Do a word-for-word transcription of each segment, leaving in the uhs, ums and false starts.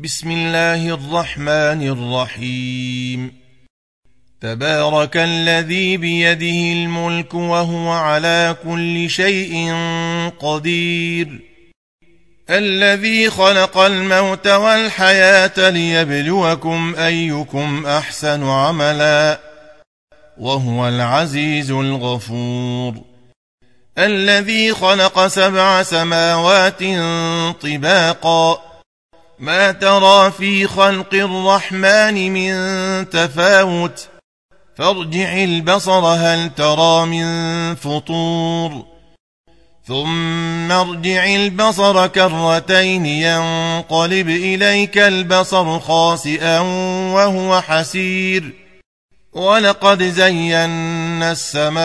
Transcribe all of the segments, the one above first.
بسم الله الرحمن الرحيم. تبارك الذي بيده الملك وهو على كل شيء قدير، الذي خلق الموت والحياة ليبلوكم أيكم أحسن عملا، وهو العزيز الغفور، الذي خلق سبع سماوات طباقا، ما ترى في خلق الرحمن من تفاوت، فارجع البصر هل ترى من فطور، ثم ارجع البصر كرتين ينقلب إليك البصر خاسئا وهو حسير، ولقد زينا السماء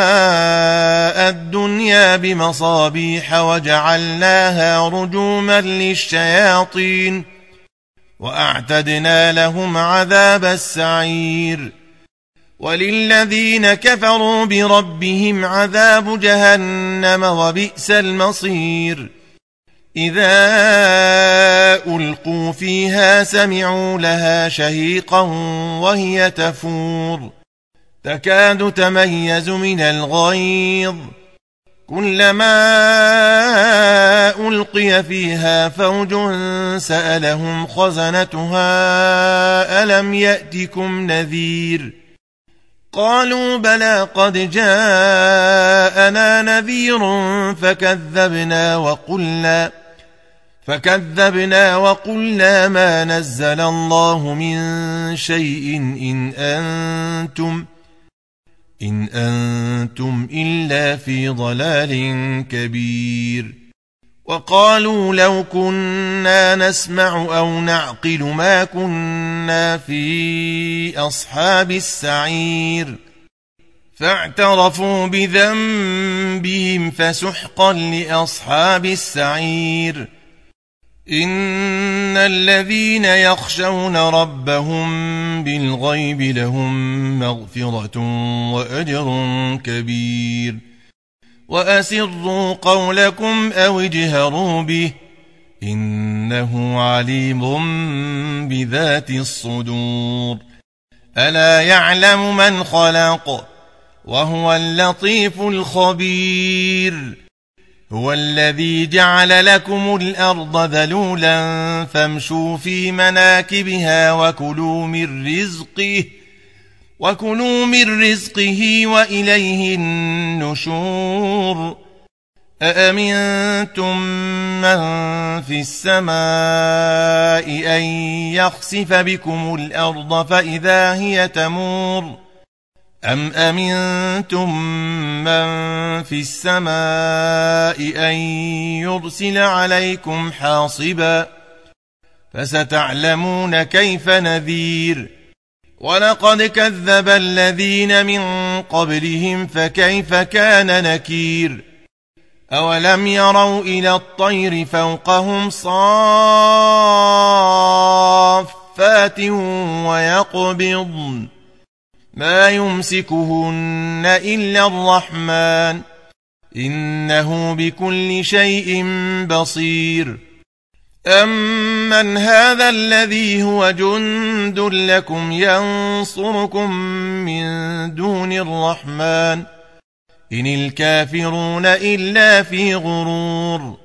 الدنيا بمصابيح وجعلناها رجوما للشياطين، وأعتدنا لهم عذاب السعير، وللذين كفروا بربهم عذاب جهنم وبئس المصير. إذا ألقوا فيها سمعوا لها شهيقا وهي تفور، تكاد تميز من الغيظ، كلما ألقي فيها فوج سألهم خزنتها ألم يأتكم نذير، قالوا بلى قد جاءنا نذير فكذبنا وقلنا فكذبنا وقلنا ما نزل الله من شيء إن أنتم إن أنتم إلا في ضلال كبير. وقالوا لو كنا نسمع أو نعقل ما كنا في أصحاب السعير، فاعترفوا بذنبهم فسحقا لأصحاب السعير. إن الذين يخشون ربهم بالغيب لهم مغفرة وأجر كبير. وأسروا قولكم أو اجهروا به إنه عليم بذات الصدور. ألا يعلم من خلق وهو اللطيف الخبير. هو الذي جعل لكم الأرض ذلولا فامشوا في مناكبها وكلوا من رزقه وكلوا من رزقه وإليه النشور. أأمنتم من في السماء أن يخسف بكم الأرض فإذا هي تمور، أم أمنتم من في السماء أن يرسل عليكم حاصبا، فستعلمون كيف نذير. ولقد كذب الذين من قبلهم فكيف كان نكير. أولم يروا إلى الطير فوقهم صافات ويقبضن ما يمسكهن إلا الرحمن إنه بكل شيء بصير. أمن هذا الذي هو جند لكم ينصركم من دون الرحمن إن الكافرون إلا في غرور.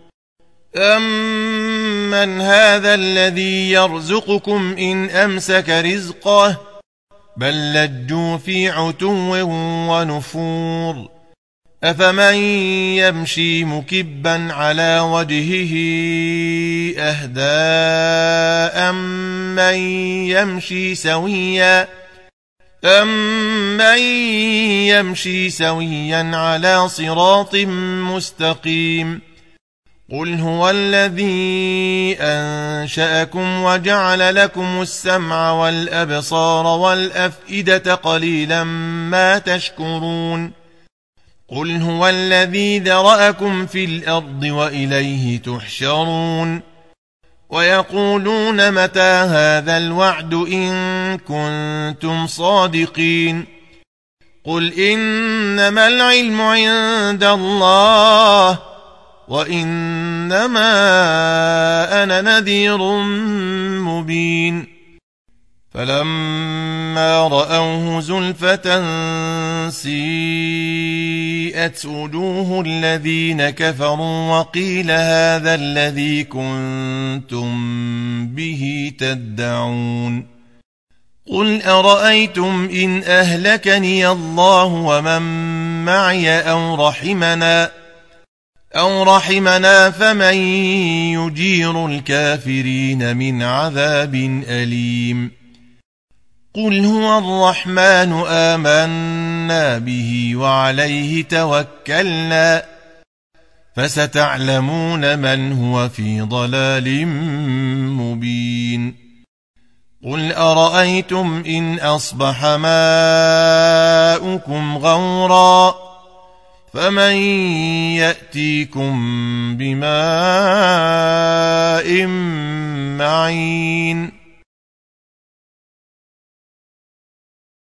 أمن هذا الذي يرزقكم إن أمسك رزقه بل لجوا في عتو ونفور. أفمن يمشي مكبا على وجهه أهدى أمن يمشي سويا أمن يمشي سويا على صراط مستقيم. قل هو الذي أنشأكم وجعل لكم السمع والأبصار والأفئدة قليلا ما تشكرون. قل هو الذي ذرأكم في الأرض وإليه تحشرون. ويقولون متى هذا الوعد إن كنتم صادقين. قل إنما العلم عند الله وإنما أنا نذير مبين فلما رأوه زلفة سيئت وجوه الذين كفروا وقيل هذا الذي كنتم به تدعون قل أرأيتم إن أهلكني الله ومن معي أو رحمنا أو رحمنا فمن يجير الكافرين من عذاب أليم قل هو الرحمن آمنا به وعليه توكلنا فستعلمون من هو في ضلال مبين قل أرأيتم إن أصبح ماؤكم غورا فمن يأتيكم بماء معين